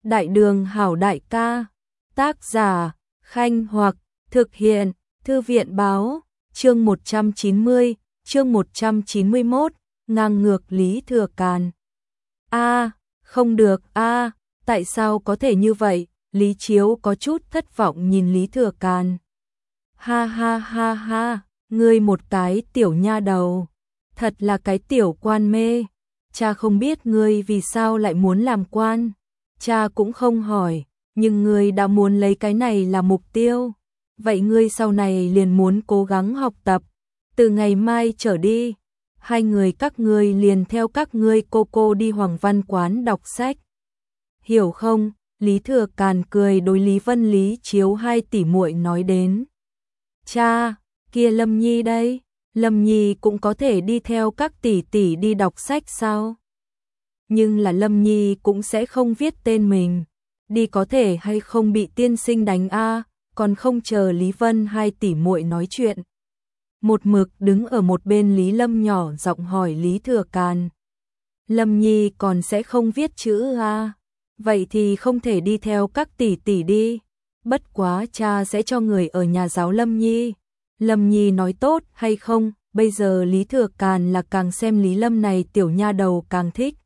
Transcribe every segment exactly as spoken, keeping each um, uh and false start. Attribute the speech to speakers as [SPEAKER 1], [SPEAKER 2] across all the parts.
[SPEAKER 1] Đại đường hảo đại ca, tác giả, Khanh Hoặc, thực hiện, Thư viện báo, chương một trăm chín mươi, chương một trăm chín mươi mốt, ngang ngược Lý Thừa Càn. A, không được a, tại sao có thể như vậy? Lý Chiếu có chút thất vọng nhìn Lý Thừa Càn. Ha ha ha ha, ngươi một cái tiểu nha đầu, thật là cái tiểu quan mê. Cha không biết ngươi vì sao lại muốn làm quan, cha cũng không hỏi, nhưng ngươi đã muốn lấy cái này là mục tiêu. Vậy ngươi sau này liền muốn cố gắng học tập, từ ngày mai trở đi, hai người các ngươi liền theo các ngươi cô cô đi Hoàng Văn quán đọc sách. Hiểu không? Lý Thừa Càn cười đối Lý Vân Lý Chiếu hai tỷ muội nói đến. Cha, kia Lâm Nhi đây, Lâm Nhi cũng có thể đi theo các tỷ tỷ đi đọc sách sao? Nhưng là Lâm Nhi cũng sẽ không viết tên mình, đi có thể hay không bị tiên sinh đánh a? Còn không chờ Lý Vân hai tỷ muội nói chuyện. Một mực đứng ở một bên Lý Lâm nhỏ giọng hỏi Lý Thừa Càn. Lâm Nhi còn sẽ không viết chữ a? Vậy thì không thể đi theo các tỷ tỷ đi. Bất quá cha sẽ cho người ở nhà giáo Lâm Nhi. Lâm Nhi nói tốt hay không? Bây giờ Lý Thừa Càn là càng xem Lý Lâm này tiểu nha đầu càng thích.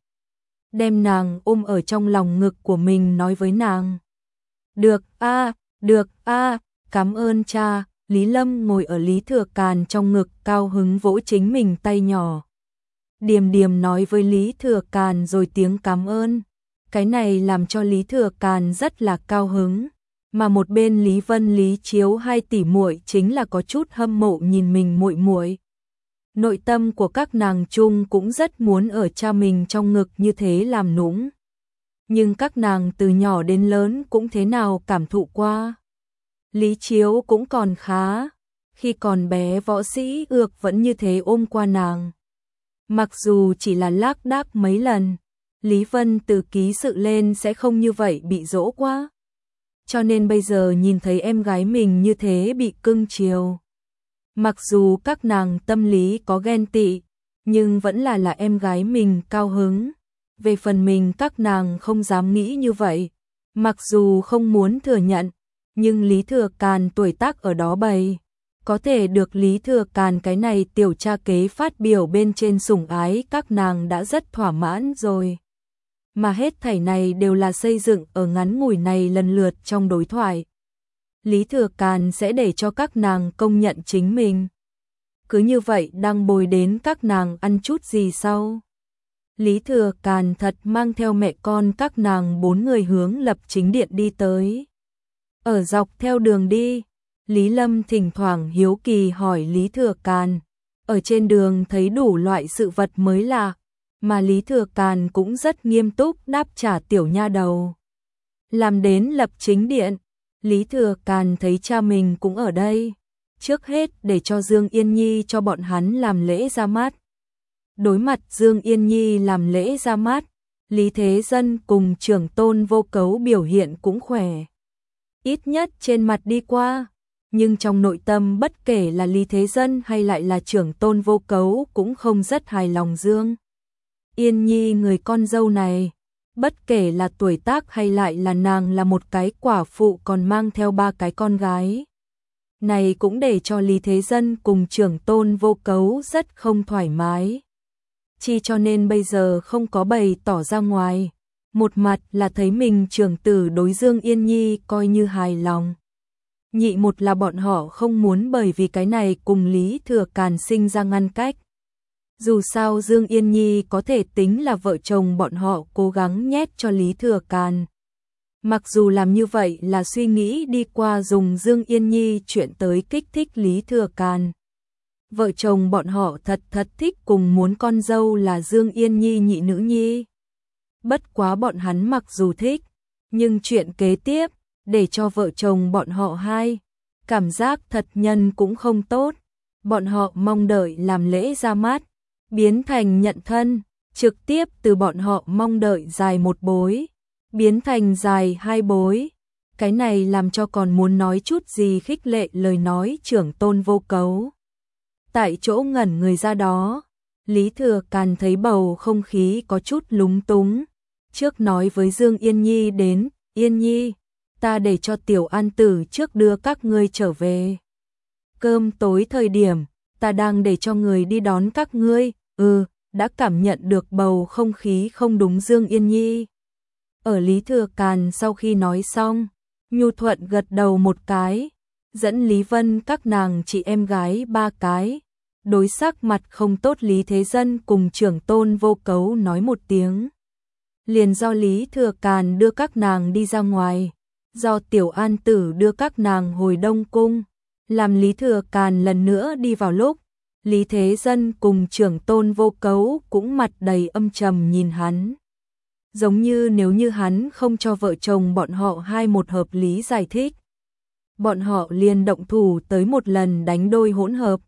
[SPEAKER 1] Đem nàng ôm ở trong lòng ngực của mình nói với nàng. Được a, được a, cảm ơn cha. Lý Lâm ngồi ở Lý Thừa Càn trong ngực cao hứng vỗ chính mình tay nhỏ. Điềm điềm nói với Lý Thừa Càn rồi tiếng cảm ơn. Cái này làm cho Lý Thừa Càn rất là cao hứng, mà một bên Lý Vân Lý Chiếu hai tỷ muội chính là có chút hâm mộ nhìn mình muội muội. Nội tâm của các nàng chung cũng rất muốn ở cha mình trong ngực như thế làm nũng. Nhưng các nàng từ nhỏ đến lớn cũng thế nào cảm thụ qua. Lý Chiếu cũng còn khá, khi còn bé Võ Sĩ Ược vẫn như thế ôm qua nàng. Mặc dù chỉ là lác đác mấy lần, Lý Vân từ ký sự lên sẽ không như vậy bị dỗ quá. Cho nên bây giờ nhìn thấy em gái mình như thế bị cưng chiều. Mặc dù các nàng tâm lý có ghen tị, nhưng vẫn là là em gái mình cao hứng. Về phần mình các nàng không dám nghĩ như vậy. Mặc dù không muốn thừa nhận, nhưng Lý Thừa Càn tuổi tác ở đó bày. Có thể được Lý Thừa Càn cái này tiểu cha kế phát biểu bên trên sủng ái các nàng đã rất thỏa mãn rồi. Mà hết thảy này đều là xây dựng ở ngắn ngủi này lần lượt trong đối thoại. Lý Thừa Càn sẽ để cho các nàng công nhận chính mình. Cứ như vậy đang bồi đến các nàng ăn chút gì sau. Lý Thừa Càn thật mang theo mẹ con các nàng bốn người hướng Lập Chính Điện đi tới. Ở dọc theo đường đi, Lý Lâm thỉnh thoảng hiếu kỳ hỏi Lý Thừa Càn. Ở trên đường thấy đủ loại sự vật mới lạ, mà Lý Thừa Càn cũng rất nghiêm túc đáp trả tiểu nha đầu. Làm đến Lập Chính Điện, Lý Thừa Càn thấy cha mình cũng ở đây. Trước hết để cho Dương Yên Nhi cho bọn hắn làm lễ ra mắt. Đối mặt Dương Yên Nhi làm lễ ra mắt, Lý Thế Dân cùng trưởng tôn Vô Cấu biểu hiện cũng khỏe. Ít nhất trên mặt đi qua, nhưng trong nội tâm bất kể là Lý Thế Dân hay lại là trưởng tôn Vô Cấu cũng không rất hài lòng Dương Yên Nhi người con dâu này. Bất kể là tuổi tác hay lại là nàng là một cái quả phụ còn mang theo ba cái con gái. Này cũng để cho Lý Thế Dân cùng trưởng tôn Vô Cấu rất không thoải mái. Chi cho nên bây giờ không có bày tỏ ra ngoài. Một mặt là thấy mình trưởng tử đối Dương Yên Nhi coi như hài lòng. Nhị một là bọn họ không muốn bởi vì cái này cùng Lý Thừa Càn sinh ra ngăn cách. Dù sao Dương Yên Nhi có thể tính là vợ chồng bọn họ cố gắng nhét cho Lý Thừa Càn. Mặc dù làm như vậy là suy nghĩ đi qua dùng Dương Yên Nhi chuyện tới kích thích Lý Thừa Càn. Vợ chồng bọn họ thật thật thích cùng muốn con dâu là Dương Yên Nhi nhị nữ nhi. Bất quá bọn hắn mặc dù thích, nhưng chuyện kế tiếp, để cho vợ chồng bọn họ hai, cảm giác thật nhân cũng không tốt. Bọn họ mong đợi làm lễ ra mắt, biến thành nhận thân, trực tiếp từ bọn họ mong đợi dài một bối, biến thành dài hai bối. Cái này làm cho còn muốn nói chút gì khích lệ lời nói trưởng tôn Vô Cấu. Tại chỗ ngẩn người ra đó, Lý Thừa Càn thấy bầu không khí có chút lúng túng. trước nói với Dương Yên Nhi đến, Yên Nhi, ta để cho Tiểu An Tử trước đưa các ngươi trở về. Cơm tối thời điểm, ta đang để cho người đi đón các ngươi, ừ, đã cảm nhận được bầu không khí không đúng Dương Yên Nhi. Ở Lý Thừa Càn sau khi nói xong, nhu thuận gật đầu một cái, dẫn Lý Vân các nàng chị em gái ba cái. Đối sắc mặt không tốt Lý Thế Dân cùng trưởng tôn Vô Cấu nói một tiếng. Liền do Lý Thừa Càn đưa các nàng đi ra ngoài, do Tiểu An Tử đưa các nàng hồi Đông Cung, làm Lý Thừa Càn lần nữa đi vào lúc. Lý Thế Dân cùng trưởng tôn Vô Cấu cũng mặt đầy âm trầm nhìn hắn. Giống như nếu như hắn không cho vợ chồng bọn họ hai một hợp lý giải thích. Bọn họ liền động thủ tới một lần đánh đôi hỗn hợp.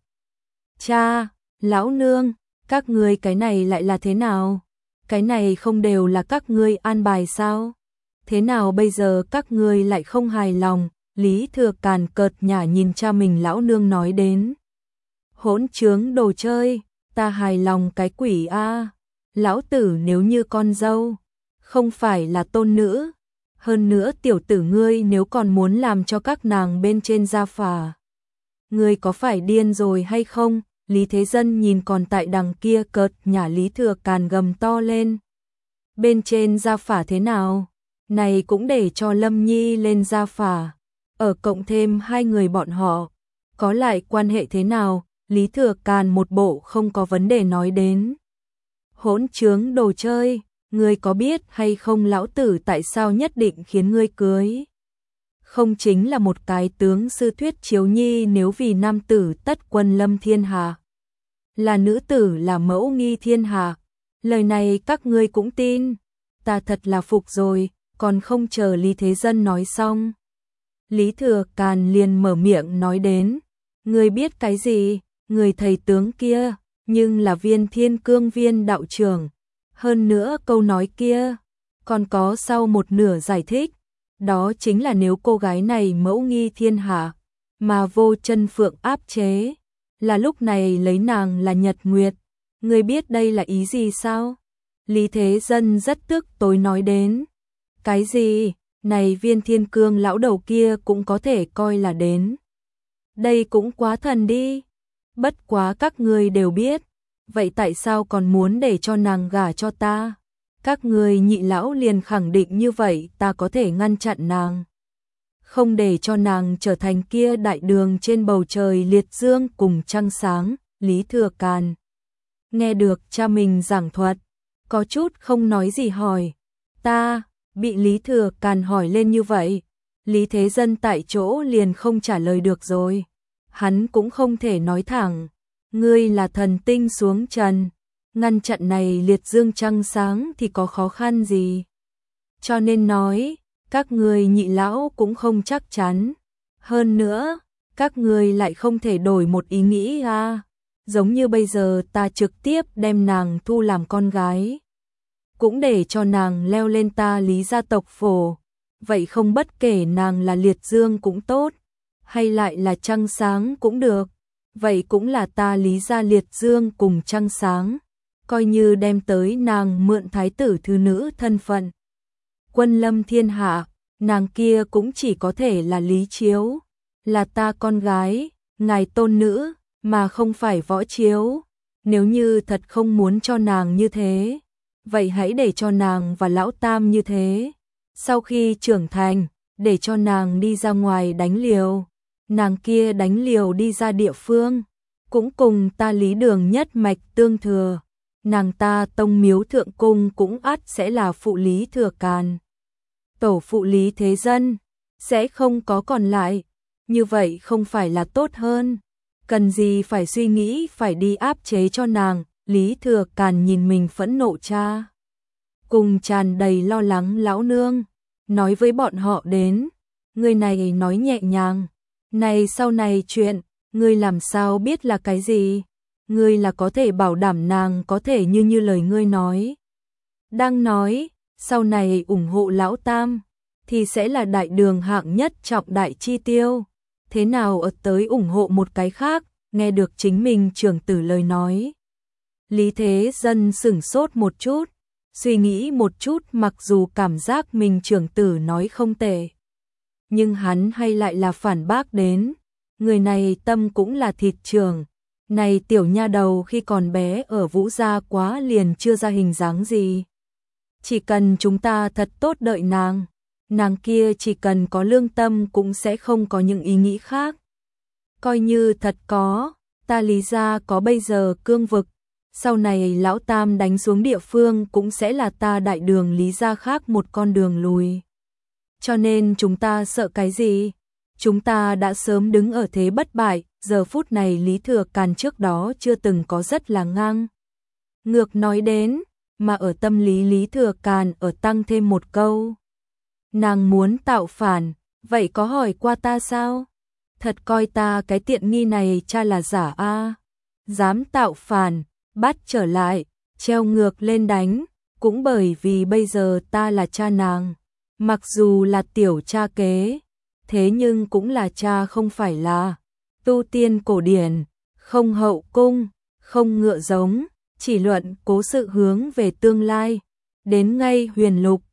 [SPEAKER 1] Cha, lão nương, các ngươi cái này lại là thế nào? Cái này không đều là các ngươi an bài sao? Thế nào bây giờ các ngươi lại không hài lòng? Lý Thừa Càn cợt nhả nhìn cha mình lão nương nói đến. Hỗn trướng đồ chơi, ta hài lòng cái quỷ a. Lão tử nếu như con dâu, không phải là tôn nữ. Hơn nữa tiểu tử ngươi nếu còn muốn làm cho các nàng bên trên gia phả. Ngươi có phải điên rồi hay không? Lý Thế Dân nhìn còn tại đằng kia cợt nhả Lý Thừa Càn gầm to lên. Bên trên gia phả thế nào? Này cũng để cho Lâm Nhi lên gia phả. Ở cộng thêm hai người bọn họ. Có lại quan hệ thế nào? Lý Thừa Càn một bộ không có vấn đề nói đến. Hỗn trướng đồ chơi, ngươi có biết hay không lão tử tại sao nhất định khiến ngươi cưới? Không chính là một cái tướng sư thuyết chiếu nhi nếu vì nam tử tất quân lâm thiên hạ. Là nữ tử là mẫu nghi thiên hạ. Lời này các ngươi cũng tin. Ta thật là phục rồi, còn không chờ Lý Thế Dân nói xong. Lý Thừa Càn liền mở miệng nói đến. Ngươi biết cái gì? Người thầy tướng kia, nhưng là Viên Thiên Cương viên đạo trưởng. Hơn nữa câu nói kia, còn có sau một nửa giải thích. Đó chính là nếu cô gái này mẫu nghi thiên hạ, mà Vô Chân Phượng áp chế, là lúc này lấy nàng là Nhật Nguyệt. Ngươi biết đây là ý gì sao? Lý Thế Dân rất tức tối nói đến. Cái gì? Này Viên Thiên Cương lão đầu kia cũng có thể coi là đến. Đây cũng quá thần đi. Bất quá các ngươi đều biết. Vậy tại sao còn muốn để cho nàng gả cho ta? Các ngươi nhị lão liền khẳng định như vậy ta có thể ngăn chặn nàng. Không để cho nàng trở thành kia đại đường trên bầu trời liệt dương cùng trăng sáng. Lý Thừa Càn nghe được cha mình giảng thuật, có chút không nói gì hỏi. Ta, bị Lý Thừa Càn hỏi lên như vậy, Lý Thế Dân tại chỗ liền không trả lời được rồi. Hắn cũng không thể nói thẳng, ngươi là thần tinh xuống trần, ngăn chặn này liệt dương trăng sáng thì có khó khăn gì. Cho nên nói, các ngươi nhị lão cũng không chắc chắn. Hơn nữa, các ngươi lại không thể đổi một ý nghĩ à. Giống như bây giờ ta trực tiếp đem nàng thu làm con gái. Cũng để cho nàng leo lên ta Lý gia tộc phổ. Vậy không bất kể nàng là liệt dương cũng tốt, hay lại là trăng sáng cũng được. Vậy cũng là ta Lý gia liệt dương cùng trăng sáng. Coi như đem tới nàng mượn thái tử thứ nữ thân phận. Quân lâm thiên hạ, nàng kia cũng chỉ có thể là Lý Chiếu. Là ta con gái, ngài tôn nữ, mà không phải Võ Chiếu. Nếu như thật không muốn cho nàng như thế, vậy hãy để cho nàng và lão tam như thế. Sau khi trưởng thành, để cho nàng đi ra ngoài đánh liều. Nàng kia đánh liều đi ra địa phương, cũng cùng ta Lý đường nhất mạch tương thừa. Nàng ta tông miếu thượng cung cũng ắt sẽ là phụ Lý Thừa Càn. Tổ phụ Lý Thế Dân, sẽ không có còn lại. Như vậy không phải là tốt hơn. Cần gì phải suy nghĩ phải đi áp chế cho nàng. Lý Thừa Càn nhìn mình phẫn nộ cha, cùng tràn đầy lo lắng lão nương, nói với bọn họ đến. Người này nói nhẹ nhàng, này sau này chuyện, ngươi làm sao biết là cái gì? Ngươi là có thể bảo đảm nàng có thể như như lời ngươi nói. Đang nói, sau này ủng hộ lão tam, thì sẽ là đại đường hạng nhất trọng đại chi tiêu. Thế nào ở tới ủng hộ một cái khác, nghe được chính mình trưởng tử lời nói. Lý Thế Dân sửng sốt một chút, Suy nghĩ một chút, mặc dù cảm giác mình trưởng tử nói không tệ, nhưng hắn hay lại là phản bác đến, người này tâm cũng là thịt trưởng, này tiểu nha đầu khi còn bé ở Vũ gia quá liền chưa ra hình dáng gì. Chỉ cần chúng ta thật tốt đợi nàng, nàng kia chỉ cần có lương tâm cũng sẽ không có những ý nghĩ khác. Coi như thật có, ta Lý gia có bây giờ cương vực, sau này lão tam đánh xuống địa phương cũng sẽ là ta Đại Đường Lý gia khác một con đường lùi. Cho nên chúng ta sợ cái gì? Chúng ta đã sớm đứng ở thế bất bại, giờ phút này Lý Thừa Càn trước đó chưa từng có rất là ngang ngược nói đến, mà ở tâm lý Lý Thừa Càn ở tăng thêm một câu. Nàng muốn tạo phản, vậy có hỏi qua ta sao? Thật coi ta cái tiện nghi này cha là giả a, dám tạo phản, bắt trở lại, treo ngược lên đánh, cũng bởi vì bây giờ ta là cha nàng, mặc dù là tiểu cha kế, thế nhưng cũng là cha, không phải là tu tiên cổ điển, không hậu cung, không ngựa giống, chỉ luận cố sự hướng về tương lai, đến ngay huyền lục,